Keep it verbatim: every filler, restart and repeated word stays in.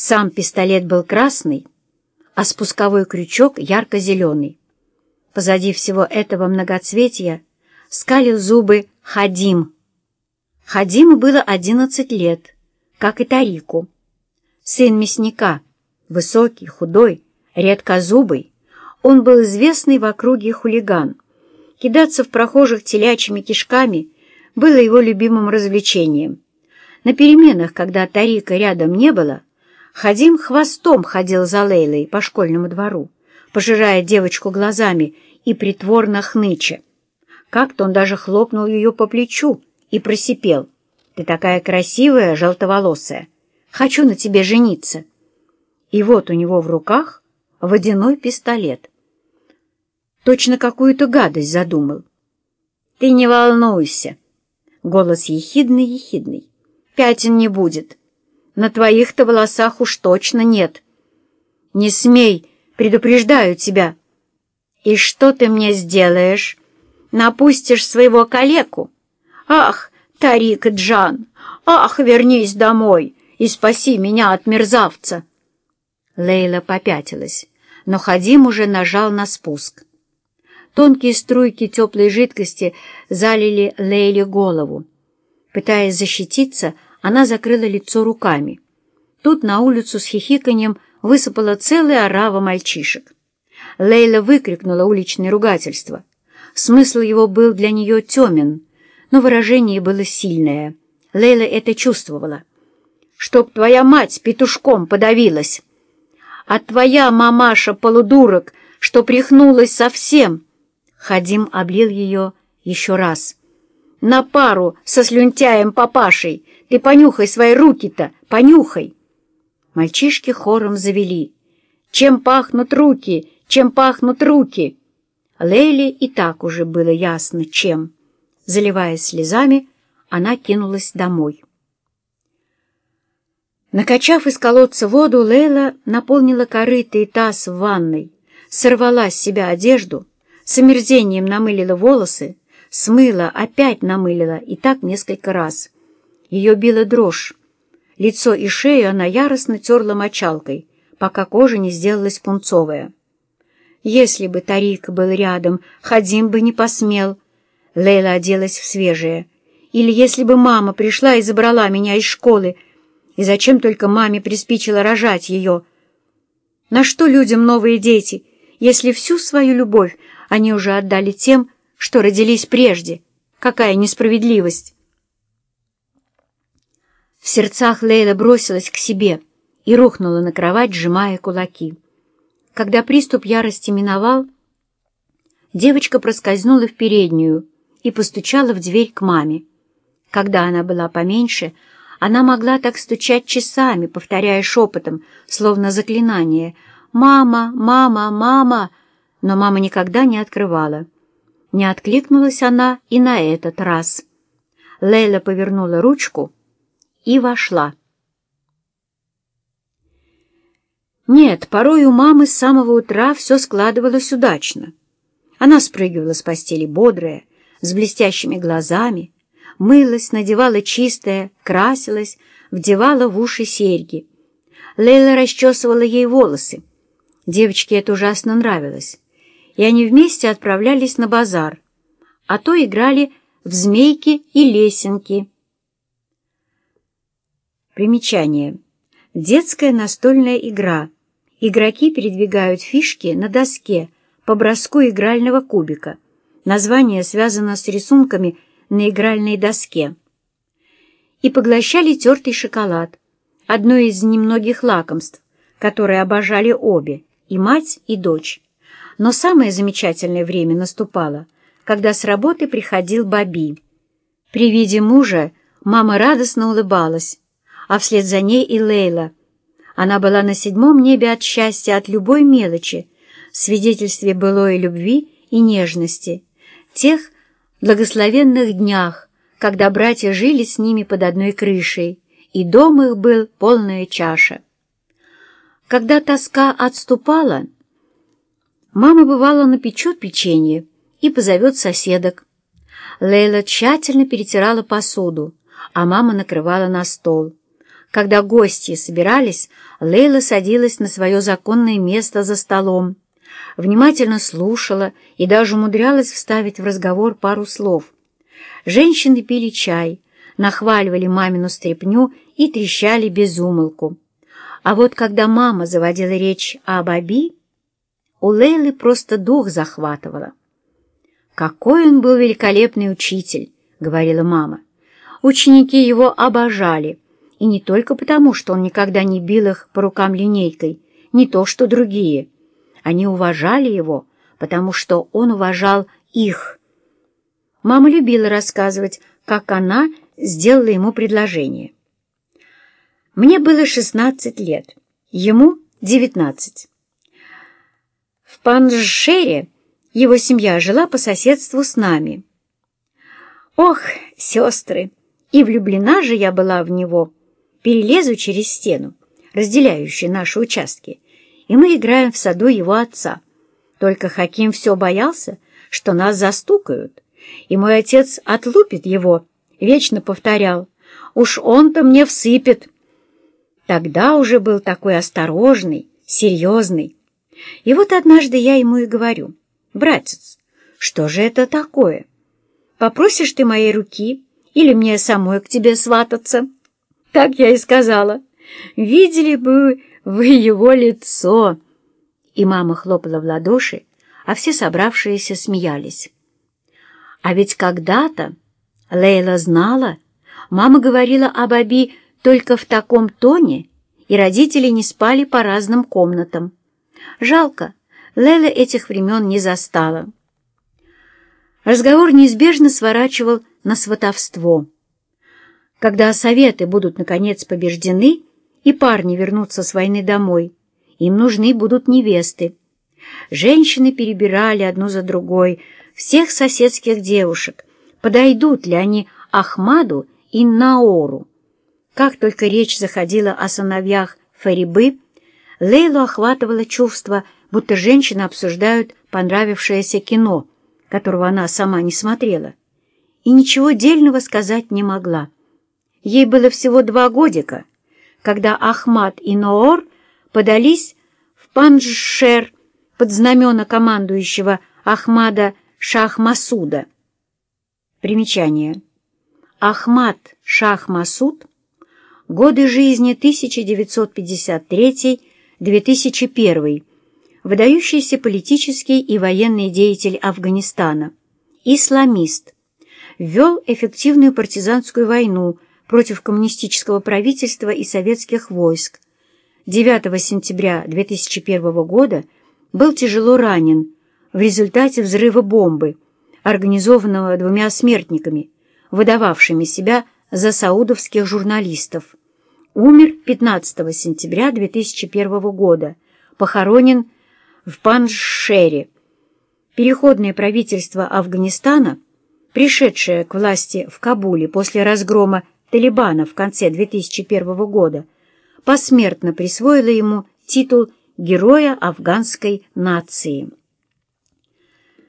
Сам пистолет был красный, а спусковой крючок ярко-зеленый. Позади всего этого многоцветия скалил зубы Хадим. Хадиму было одиннадцать лет, как и Тарику. Сын мясника, высокий, худой, редкозубый, он был известный в округе хулиган. Кидаться в прохожих телячьими кишками было его любимым развлечением. На переменах, когда Тарика рядом не было, Хадим хвостом ходил за Лейлой по школьному двору, пожирая девочку глазами и притворно хныча. Как-то он даже хлопнул ее по плечу и просипел: «Ты такая красивая, желтоволосая! Хочу на тебе жениться!» И вот у него в руках водяной пистолет. Точно какую-то гадость задумал. «Ты не волнуйся!» Голос ехидный-ехидный. «Пятен не будет. На твоих-то волосах уж точно нет. Не смей, предупреждаю тебя. И что ты мне сделаешь? Напустишь своего калеку? Ах, Тарик Джан! Ах, вернись домой и спаси меня от мерзавца!» Лейла попятилась, но Хадим уже нажал на спуск. Тонкие струйки теплой жидкости залили Лейле голову. Пытаясь защититься, она закрыла лицо руками. Тут на улицу с хихиканьем высыпала целая орава мальчишек. Лейла выкрикнула уличное ругательство. Смысл его был для нее темен, но выражение было сильное. Лейла это чувствовала. «Чтоб твоя мать петушком подавилась! А твоя мамаша-полудурок, что прихнулась совсем!» Хадим облил ее еще раз. «На пару со слюнтяем-папашей! Ты понюхай свои руки-то, понюхай!» Мальчишки хором завели: «Чем пахнут руки? Чем пахнут руки?» Лейле и так уже было ясно, чем. Заливаясь слезами, она кинулась домой. Накачав из колодца воду, Лейла наполнила корыто и таз в ванной, сорвала с себя одежду, с омерзением намылила волосы, смыла, опять намылила, и так несколько раз. Ее била дрожь. Лицо и шею она яростно терла мочалкой, пока кожа не сделалась пунцовая. Если бы Тарик был рядом, Хадим бы не посмел. Лейла оделась в свежее. Или если бы мама пришла и забрала меня из школы, и зачем только маме приспичило рожать ее? На что людям новые дети, если всю свою любовь они уже отдали тем, что родились прежде? Какая несправедливость! В сердцах Лейла бросилась к себе и рухнула на кровать, сжимая кулаки. Когда приступ ярости миновал, девочка проскользнула в переднюю и постучала в дверь к маме. Когда она была поменьше, она могла так стучать часами, повторяя шепотом, словно заклинание: «Мама, мама, мама!» Но мама никогда не открывала. Не откликнулась она и на этот раз. Лейла повернула ручку и вошла. Нет, порой у мамы с самого утра все складывалось удачно. Она спрыгивала с постели бодрая, с блестящими глазами, мылась, надевала чистое, красилась, вдевала в уши серьги. Лейла расчесывала ей волосы. Девочке это ужасно нравилось, и они вместе отправлялись на базар, а то играли в змейки и лесенки. Примечание. Детская настольная игра. Игроки передвигают фишки на доске по броску игрального кубика. Название связано с рисунками на игральной доске. И поглощали тертый шоколад, одно из немногих лакомств, которые обожали обе, и мать, и дочь. Но самое замечательное время наступало, когда с работы приходил Баби. При виде мужа мама радостно улыбалась, а вслед за ней и Лейла. Она была на седьмом небе от счастья от любой мелочи, свидетельстве былой любви и нежности, тех благословенных днях, когда братья жили с ними под одной крышей, и дом их был полная чаша. Когда тоска отступала, мама, бывало, напечет печенье и позовет соседок. Лейла тщательно перетирала посуду, а мама накрывала на стол. Когда гости собирались, Лейла садилась на свое законное место за столом, внимательно слушала и даже умудрялась вставить в разговор пару слов. Женщины пили чай, нахваливали мамину стряпню и трещали без умолку. А вот когда мама заводила речь об Аби, у Лейлы просто дух захватывало. «Какой он был великолепный учитель!» — говорила мама. «Ученики его обожали, и не только потому, что он никогда не бил их по рукам линейкой, не то что другие. Они уважали его, потому что он уважал их». Мама любила рассказывать, как она сделала ему предложение. Мне было шестнадцать лет, ему девятнадцать. В Панжшере его семья жила по соседству с нами. Ох, сестры, и влюблена же я была в него. Перелезу через стену, разделяющую наши участки, и мы играем в саду его отца. Только Хаким все боялся, что нас застукают, и мой отец отлупит его, вечно повторял: «Уж он-то мне всыпет». Тогда уже был такой осторожный, серьезный. И вот однажды я ему и говорю: «Братец, что же это такое? Попросишь ты моей руки или мне самой к тебе свататься?» Так я и сказала. Видели бы вы его лицо. И мама хлопала в ладоши, а все собравшиеся смеялись. А ведь когда-то Лейла знала, мама говорила об Аби только в таком тоне, и родители не спали по разным комнатам. Жалко, Лейла этих времен не застала. Разговор неизбежно сворачивал на сватовство. Когда советы будут, наконец, побеждены, и парни вернутся с войны домой, им нужны будут невесты. Женщины перебирали одну за другой всех соседских девушек, подойдут ли они Ахмаду и Наору. Как только речь заходила о сыновьях Фарибы, Лейлу охватывало чувство, будто женщины обсуждают понравившееся кино, которого она сама не смотрела, и ничего дельного сказать не могла. Ей было всего два годика, когда Ахмад и Ноор подались в Панжшер под знамена командующего Ахмада Шах-Масуда. Примечание. Ахмад Шах-Масуд. Годы жизни тысяча девятьсот пятьдесят третий — две тысячи первый. Выдающийся политический и военный деятель Афганистана. Исламист. Ввел эффективную партизанскую войну против коммунистического правительства и советских войск. девятого сентября две тысячи первого года был тяжело ранен в результате взрыва бомбы, организованного двумя смертниками, выдававшими себя за саудовских журналистов. Умер пятнадцатого сентября две тысячи первого года, похоронен в Панжшере. Переходное правительство Афганистана, пришедшее к власти в Кабуле после разгрома Талибана в конце две тысячи первого года, посмертно присвоило ему титул Героя афганской нации.